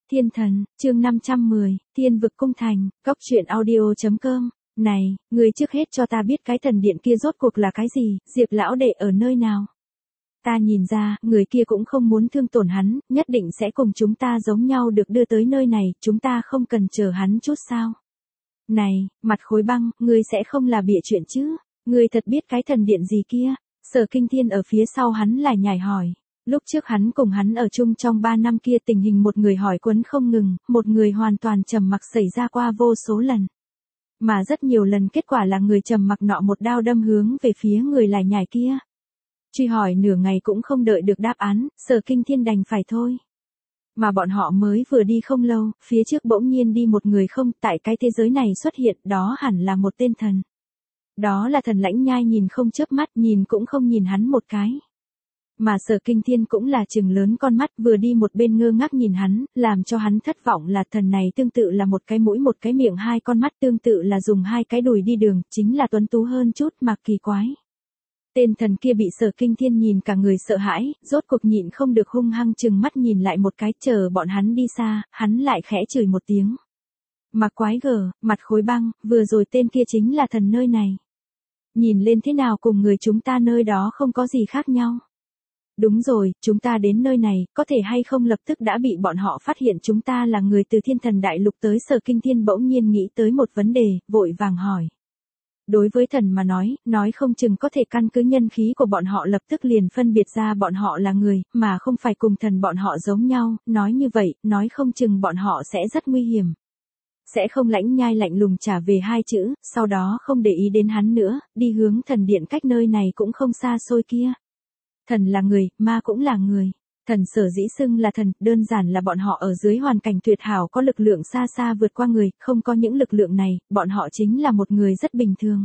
Thiên thần, chương 510, Thiên vực cung thành, góc truyện audio.com. Này, người trước hết cho ta biết cái thần điện kia rốt cuộc là cái gì, Diệp lão đệ ở nơi nào? Ta nhìn ra, người kia cũng không muốn thương tổn hắn, nhất định sẽ cùng chúng ta giống nhau được đưa tới nơi này, chúng ta không cần chờ hắn chút sao? Này, mặt khối băng, ngươi sẽ không là bịa chuyện chứ? Ngươi thật biết cái thần điện gì kia? Sở Kinh Thiên ở phía sau hắn lại nhảy hỏi. Lúc trước hắn cùng hắn ở chung trong 3 năm kia tình hình một người hỏi quấn không ngừng, một người hoàn toàn trầm mặc xảy ra qua vô số lần. Mà rất nhiều lần kết quả là người trầm mặc nọ một đao đâm hướng về phía người lại nhảy kia. Truy hỏi nửa ngày cũng không đợi được đáp án, Sở Kinh Thiên đành phải thôi. Mà bọn họ mới vừa đi không lâu, phía trước bỗng nhiên đi một người không, tại cái thế giới này xuất hiện, đó hẳn là một tên thần. Đó là thần Lãnh Nhai nhìn không chớp mắt, nhìn cũng không nhìn hắn một cái. Mà Sở Kinh Thiên cũng là trừng lớn con mắt, vừa đi một bên ngơ ngác nhìn hắn, làm cho hắn thất vọng là thần này tương tự là một cái mũi một cái miệng hai con mắt tương tự là dùng hai cái đùi đi đường, chính là tuấn tú hơn chút mà kỳ quái. Tên thần kia bị Sở Kinh Thiên nhìn cả người sợ hãi, rốt cuộc nhịn không được hung hăng chừng mắt nhìn lại một cái, chờ bọn hắn đi xa, hắn lại khẽ chửi một tiếng. Mà quái gở, mặt khối băng, vừa rồi tên kia chính là thần nơi này. Nhìn lên thế nào cùng người chúng ta nơi đó không có gì khác nhau. Đúng rồi, chúng ta đến nơi này, có thể hay không lập tức đã bị bọn họ phát hiện chúng ta là người từ Thiên Thần Đại Lục tới. Sở Kinh Thiên bỗng nhiên nghĩ tới một vấn đề, vội vàng hỏi. Đối với thần mà nói không chừng có thể căn cứ nhân khí của bọn họ lập tức liền phân biệt ra bọn họ là người, mà không phải cùng thần bọn họ giống nhau, nói như vậy, nói không chừng bọn họ sẽ rất nguy hiểm. Sẽ không Lãnh Nhai lạnh lùng trả về hai chữ, sau đó không để ý đến hắn nữa, đi hướng thần điện cách nơi này cũng không xa xôi kia. Thần là người, ma cũng là người. Thần sở dĩ xưng là thần, đơn giản là bọn họ ở dưới hoàn cảnh tuyệt hảo có lực lượng xa xa vượt qua người, không có những lực lượng này, bọn họ chính là một người rất bình thường.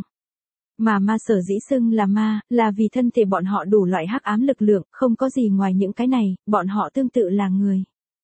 Mà ma sở dĩ xưng là ma, là vì thân thể bọn họ đủ loại hắc ám lực lượng, không có gì ngoài những cái này, bọn họ tương tự là người.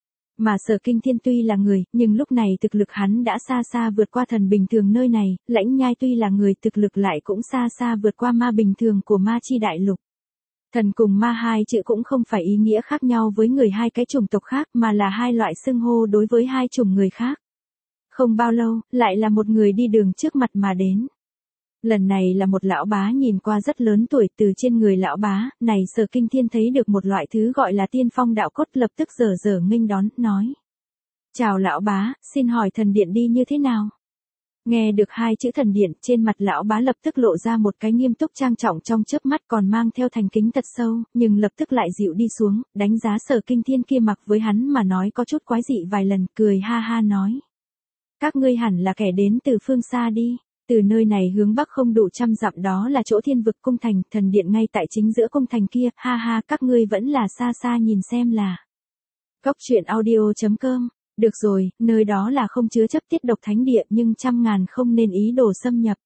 Mà Sở Kinh Thiên tuy là người, nhưng lúc này thực lực hắn đã xa xa vượt qua thần bình thường nơi này, Lãnh Nhai tuy là người thực lực lại cũng xa xa vượt qua ma bình thường của ma chi đại lục. Thần cùng ma hai chữ cũng không phải ý nghĩa khác nhau với người hai cái chủng tộc khác mà là hai loại xưng hô đối với hai chủng người khác. Không bao lâu, lại là một người đi đường trước mặt mà đến. Lần này là một lão bá nhìn qua rất lớn tuổi, từ trên người lão bá, này Sở Kinh Thiên thấy được một loại thứ gọi là tiên phong đạo cốt, lập tức dở nghênh đón, nói. Chào lão bá, xin hỏi thần điện đi như thế nào? Nghe được hai chữ thần điện, trên mặt lão bá lập tức lộ ra một cái nghiêm túc trang trọng trong chớp mắt còn mang theo thành kính thật sâu, nhưng lập tức lại dịu đi xuống, đánh giá Sở Kinh Thiên kia mặc với hắn mà nói có chút quái dị vài lần, cười ha ha nói. Các ngươi hẳn là kẻ đến từ phương xa đi. Từ nơi này hướng bắc không đủ 100 dặm đó là chỗ Thiên vực cung thành, thần điện ngay tại chính giữa cung thành kia, ha ha, các ngươi vẫn là xa xa nhìn xem là. Góc truyện audio.com. Được rồi, nơi đó là không chứa chấp tiết độc thánh địa nhưng 100.000 không nên ý đồ xâm nhập.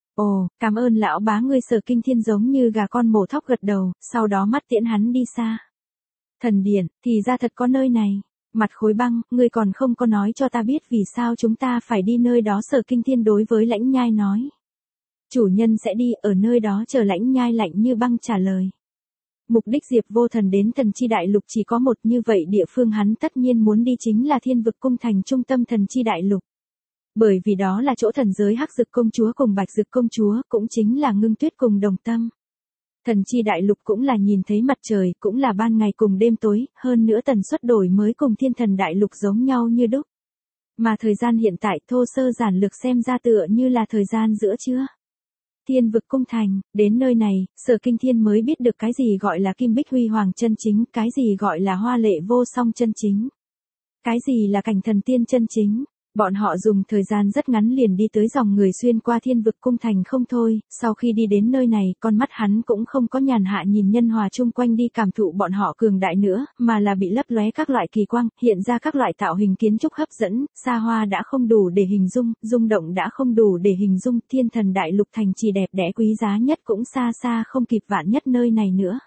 Ồ, cảm ơn lão bá, ngươi Sở Kinh Thiên giống như gà con mổ thóc gật đầu, sau đó mắt tiễn hắn đi xa. Thần điện, thì ra thật có nơi này. Mặt khối băng, ngươi còn không có nói cho ta biết vì sao chúng ta phải đi nơi đó. Sở Kinh Thiên đối với Lãnh Nhai nói. Chủ nhân sẽ đi ở nơi đó chờ. Lãnh Nhai lạnh như băng trả lời. Mục đích Diệp Vô Thần đến thần chi đại lục chỉ có một, như vậy địa phương hắn tất nhiên muốn đi chính là Thiên vực cung thành trung tâm thần chi đại lục. Bởi vì đó là chỗ thần giới Hắc Dực công chúa cùng Bạch Dực công chúa, cũng chính là Ngưng Tuyết cùng Đồng Tâm. Thần chi đại lục cũng là nhìn thấy mặt trời, cũng là ban ngày cùng đêm tối, hơn nữa tần suất đổi mới cùng Thiên Thần đại lục giống nhau như đúc. Mà thời gian hiện tại thô sơ giản lược xem ra tựa như là thời gian giữa trưa. Thiên vực cung thành, đến nơi này, Sở Kinh Thiên mới biết được cái gì gọi là kim bích huy hoàng chân chính, cái gì gọi là hoa lệ vô song chân chính. Cái gì là cảnh thần tiên chân chính. Bọn họ dùng thời gian rất ngắn liền đi tới dòng người xuyên qua Thiên vực cung thành không thôi, sau khi đi đến nơi này, con mắt hắn cũng không có nhàn hạ nhìn nhân hòa chung quanh đi cảm thụ bọn họ cường đại nữa, mà là bị lấp lóe các loại kỳ quang, hiện ra các loại tạo hình kiến trúc hấp dẫn, xa hoa đã không đủ để hình dung, rung động đã không đủ để hình dung, Thiên Thần đại lục thành trì đẹp đẽ quý giá nhất cũng xa xa không kịp vạn nhất nơi này nữa.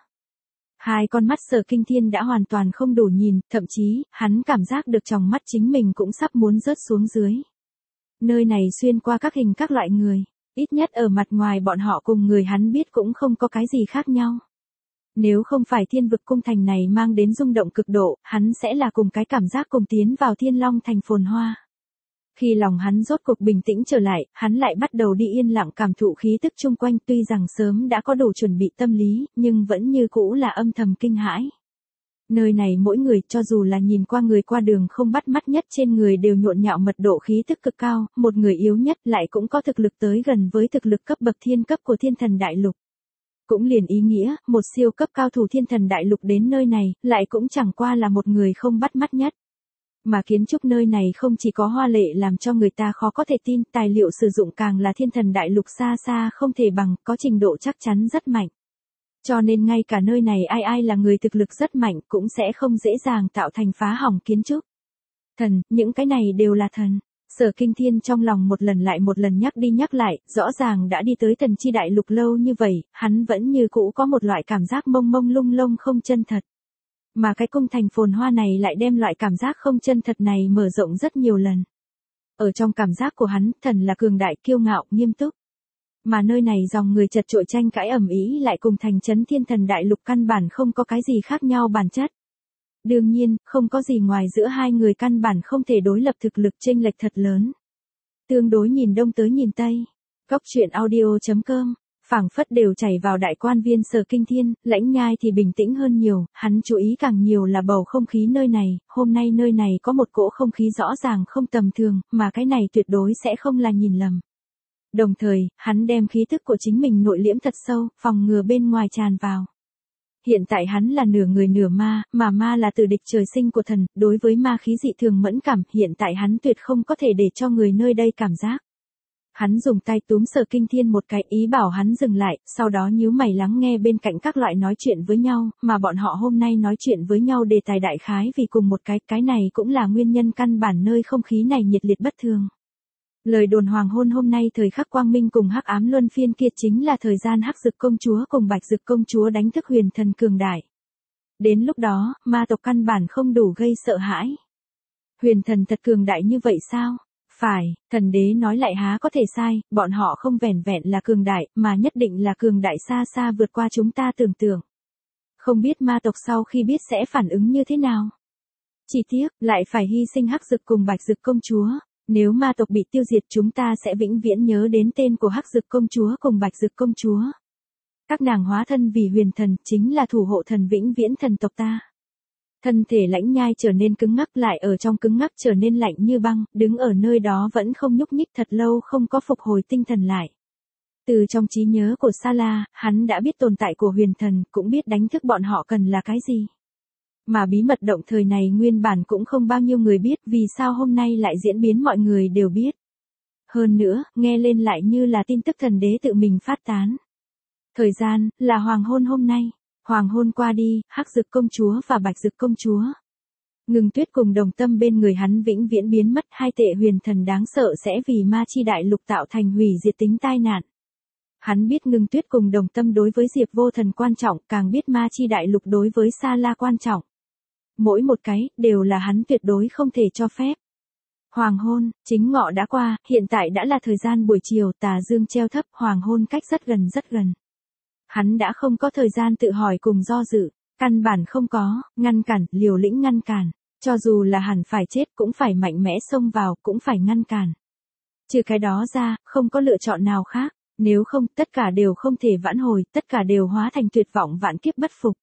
Hai con mắt Sở Kinh Thiên đã hoàn toàn không đủ nhìn, thậm chí, hắn cảm giác được tròng mắt chính mình cũng sắp muốn rớt xuống dưới. Nơi này xuyên qua các hình các loại người, ít nhất ở mặt ngoài bọn họ cùng người hắn biết cũng không có cái gì khác nhau. Nếu không phải thiên vực cung thành này mang đến rung động cực độ, hắn sẽ là cùng cái cảm giác cùng tiến vào thiên long thành phồn hoa. Khi lòng hắn rốt cuộc bình tĩnh trở lại, hắn lại bắt đầu đi yên lặng cảm thụ khí tức chung quanh, tuy rằng sớm đã có đủ chuẩn bị tâm lý, nhưng vẫn như cũ là âm thầm kinh hãi. Nơi này mỗi người, cho dù là nhìn qua người qua đường không bắt mắt nhất, trên người đều nhộn nhạo mật độ khí tức cực cao, một người yếu nhất lại cũng có thực lực tới gần với thực lực cấp bậc thiên cấp của thiên thần đại lục. Cũng liền ý nghĩa, một siêu cấp cao thủ thiên thần đại lục đến nơi này, lại cũng chẳng qua là một người không bắt mắt nhất. Mà kiến trúc nơi này không chỉ có hoa lệ làm cho người ta khó có thể tin, tài liệu sử dụng càng là thiên thần đại lục xa xa không thể bằng, có trình độ chắc chắn rất mạnh. Cho nên ngay cả nơi này ai là người thực lực rất mạnh cũng sẽ không dễ dàng tạo thành phá hỏng kiến trúc. Thần, những cái này đều là thần. Sở Kinh Thiên trong lòng một lần lại một lần nhắc đi nhắc lại, rõ ràng đã đi tới thần chi đại lục lâu như vậy, hắn vẫn như cũ có một loại cảm giác mông mông lung lung không chân thật. Mà cái cung thành phồn hoa này lại đem loại cảm giác không chân thật này mở rộng rất nhiều lần. Ở trong cảm giác của hắn, thần là cường đại, kiêu ngạo, nghiêm túc. Mà nơi này dòng người chật chội tranh cãi ầm ĩ lại cùng thành trấn thiên thần đại lục căn bản không có cái gì khác nhau bản chất. Đương nhiên, không có gì ngoài giữa hai người căn bản không thể đối lập, thực lực chênh lệch thật lớn. Tương đối nhìn đông tới nhìn tây. Góc truyện audio.com, phảng phất đều chảy vào đại quan viên Sở Kinh Thiên, Lãnh Nhai thì bình tĩnh hơn nhiều, hắn chú ý càng nhiều là bầu không khí nơi này, hôm nay nơi này có một cỗ không khí rõ ràng không tầm thường, mà cái này tuyệt đối sẽ không là nhìn lầm. Đồng thời, hắn đem khí thức của chính mình nội liễm thật sâu, phòng ngừa bên ngoài tràn vào. Hiện tại hắn là nửa người nửa ma, mà ma là từ địch trời sinh của thần, đối với ma khí dị thường mẫn cảm, hiện tại hắn tuyệt không có thể để cho người nơi đây cảm giác. Hắn dùng tay túm Sở Kinh Thiên một cái, ý bảo hắn dừng lại, sau đó nhíu mày lắng nghe bên cạnh các loại nói chuyện với nhau, mà bọn họ hôm nay nói chuyện với nhau đề tài đại khái vì cùng một cái này cũng là nguyên nhân căn bản nơi không khí này nhiệt liệt bất thường. Lời đồn hoàng hôn hôm nay thời khắc quang minh cùng hắc ám luân phiên kia chính là thời gian Hắc Dực công chúa cùng Bạch Dực công chúa đánh thức huyền thần cường đại. Đến lúc đó, ma tộc căn bản không đủ gây sợ hãi. Huyền thần thật cường đại như vậy sao? Phải, thần đế nói lại há có thể sai, bọn họ không vẻn vẹn là cường đại, mà nhất định là cường đại xa xa vượt qua chúng ta tưởng tượng. Không biết ma tộc sau khi biết sẽ phản ứng như thế nào? Chỉ tiếc, lại phải hy sinh Hắc Dực cùng Bạch Dực công chúa. Nếu ma tộc bị tiêu diệt chúng ta sẽ vĩnh viễn nhớ đến tên của Hắc Dực công chúa cùng Bạch Dực công chúa. Các nàng hóa thân vì huyền thần, chính là thủ hộ thần vĩnh viễn thần tộc ta. Thân thể Lãnh Nhai trở nên cứng ngắc, lại ở trong cứng ngắc trở nên lạnh như băng, đứng ở nơi đó vẫn không nhúc nhích, thật lâu không có phục hồi tinh thần lại. Từ trong trí nhớ của Sa La, hắn đã biết tồn tại của huyền thần, cũng biết đánh thức bọn họ cần là cái gì. Mà bí mật động thời này nguyên bản cũng không bao nhiêu người biết, vì sao hôm nay lại diễn biến mọi người đều biết. Hơn nữa, nghe lên lại như là tin tức thần đế tự mình phát tán. Thời gian, là hoàng hôn hôm nay. Hoàng hôn qua đi, Hắc Dực công chúa và Bạch Dực công chúa. Ngưng Tuyết cùng Đồng Tâm bên người hắn vĩnh viễn biến mất, hai tệ huyền thần đáng sợ sẽ vì ma chi đại lục tạo thành hủy diệt tính tai nạn. Hắn biết Ngưng Tuyết cùng Đồng Tâm đối với Diệp Vô Thần quan trọng, càng biết ma chi đại lục đối với Sa La quan trọng. Mỗi một cái, đều là hắn tuyệt đối không thể cho phép. Hoàng hôn, chính ngọ đã qua, hiện tại đã là thời gian buổi chiều, tà dương treo thấp, hoàng hôn cách rất gần rất gần. Hắn đã không có thời gian tự hỏi cùng do dự, căn bản không có, ngăn cản, liều lĩnh ngăn cản, cho dù là hẳn phải chết cũng phải mạnh mẽ xông vào, cũng phải ngăn cản. Trừ cái đó ra, không có lựa chọn nào khác, nếu không, tất cả đều không thể vãn hồi, tất cả đều hóa thành tuyệt vọng vạn kiếp bất phục.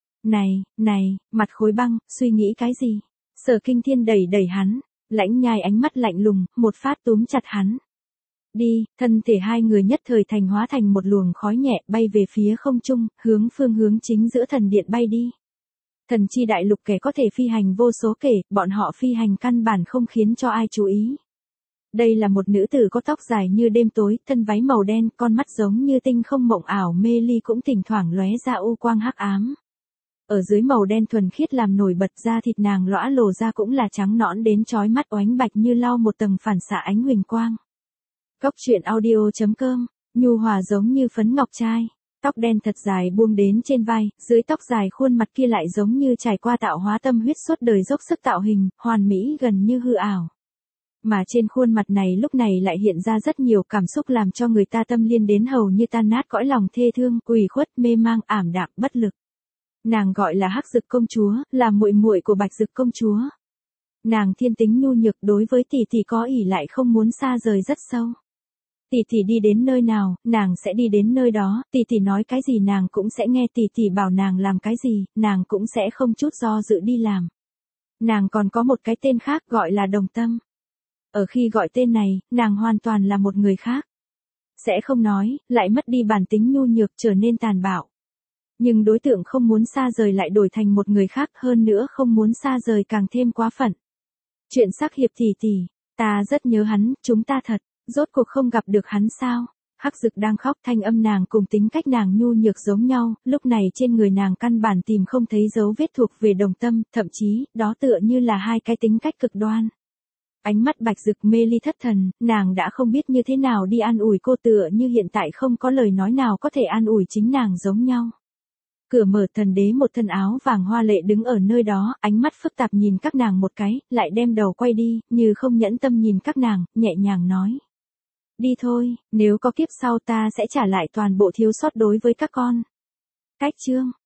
Này, mặt khối băng, suy nghĩ cái gì? Sở Kinh Thiên đẩy hắn, Lãnh Nhai ánh mắt lạnh lùng, một phát túm chặt hắn. Đi, thân thể hai người nhất thời thành hóa thành một luồng khói nhẹ bay về phía không trung, phương hướng chính giữa thần điện bay đi. Thần chi đại lục kẻ có thể phi hành vô số kể, bọn họ phi hành căn bản không khiến cho ai chú ý. Đây là một nữ tử có tóc dài như đêm tối, thân váy màu đen, con mắt giống như tinh không mộng ảo mê ly cũng thỉnh thoảng lóe ra u quang hắc ám. Ở dưới màu đen thuần khiết làm nổi bật ra thịt nàng lõa lồ ra cũng là trắng nõn đến chói mắt oánh bạch như lau một tầng phản xạ ánh huỳnh quang. Góc truyện audio.com, nhu hòa giống như phấn ngọc trai, tóc đen thật dài buông đến trên vai, dưới tóc dài khuôn mặt kia lại giống như trải qua tạo hóa tâm huyết suốt đời dốc sức tạo hình, hoàn mỹ gần như hư ảo. Mà trên khuôn mặt này lúc này lại hiện ra rất nhiều cảm xúc làm cho người ta tâm liên đến hầu như tan nát cõi lòng thê thương, ủy khuất, mê mang, ảm đạm, bất lực. Nàng gọi là Hắc Dực công chúa, là muội muội của Bạch Dực công chúa. Nàng thiên tính nhu nhược, đối với tỷ tỷ có ỷ lại không muốn xa rời rất sâu. Tỷ tỷ đi đến nơi nào, nàng sẽ đi đến nơi đó, tỷ tỷ nói cái gì nàng cũng sẽ nghe, tỷ tỷ bảo nàng làm cái gì, nàng cũng sẽ không chút do dự đi làm. Nàng còn có một cái tên khác gọi là Đồng Tâm. Ở khi gọi tên này, nàng hoàn toàn là một người khác. Sẽ không nói, lại mất đi bản tính nhu nhược, trở nên tàn bạo. Nhưng đối tượng không muốn xa rời lại đổi thành một người khác, hơn nữa không muốn xa rời càng thêm quá phận. Chuyện sắc hiệp tỷ tỷ, ta rất nhớ hắn, chúng ta thật, rốt cuộc không gặp được hắn sao? Hắc Dực đang khóc, thanh âm nàng cùng tính cách nàng nhu nhược giống nhau, lúc này trên người nàng căn bản tìm không thấy dấu vết thuộc về Đồng Tâm, thậm chí, đó tựa như là hai cái tính cách cực đoan. Ánh mắt Bạch Dực mê ly thất thần, nàng đã không biết như thế nào đi an ủi cô, tựa như hiện tại không có lời nói nào có thể an ủi chính nàng giống nhau. Cửa mở, thần đế một thân áo vàng hoa lệ đứng ở nơi đó, ánh mắt phức tạp nhìn các nàng một cái, lại đem đầu quay đi, như không nhẫn tâm nhìn các nàng, nhẹ nhàng nói. Đi thôi, nếu có kiếp sau ta sẽ trả lại toàn bộ thiếu sót đối với các con. Cách chương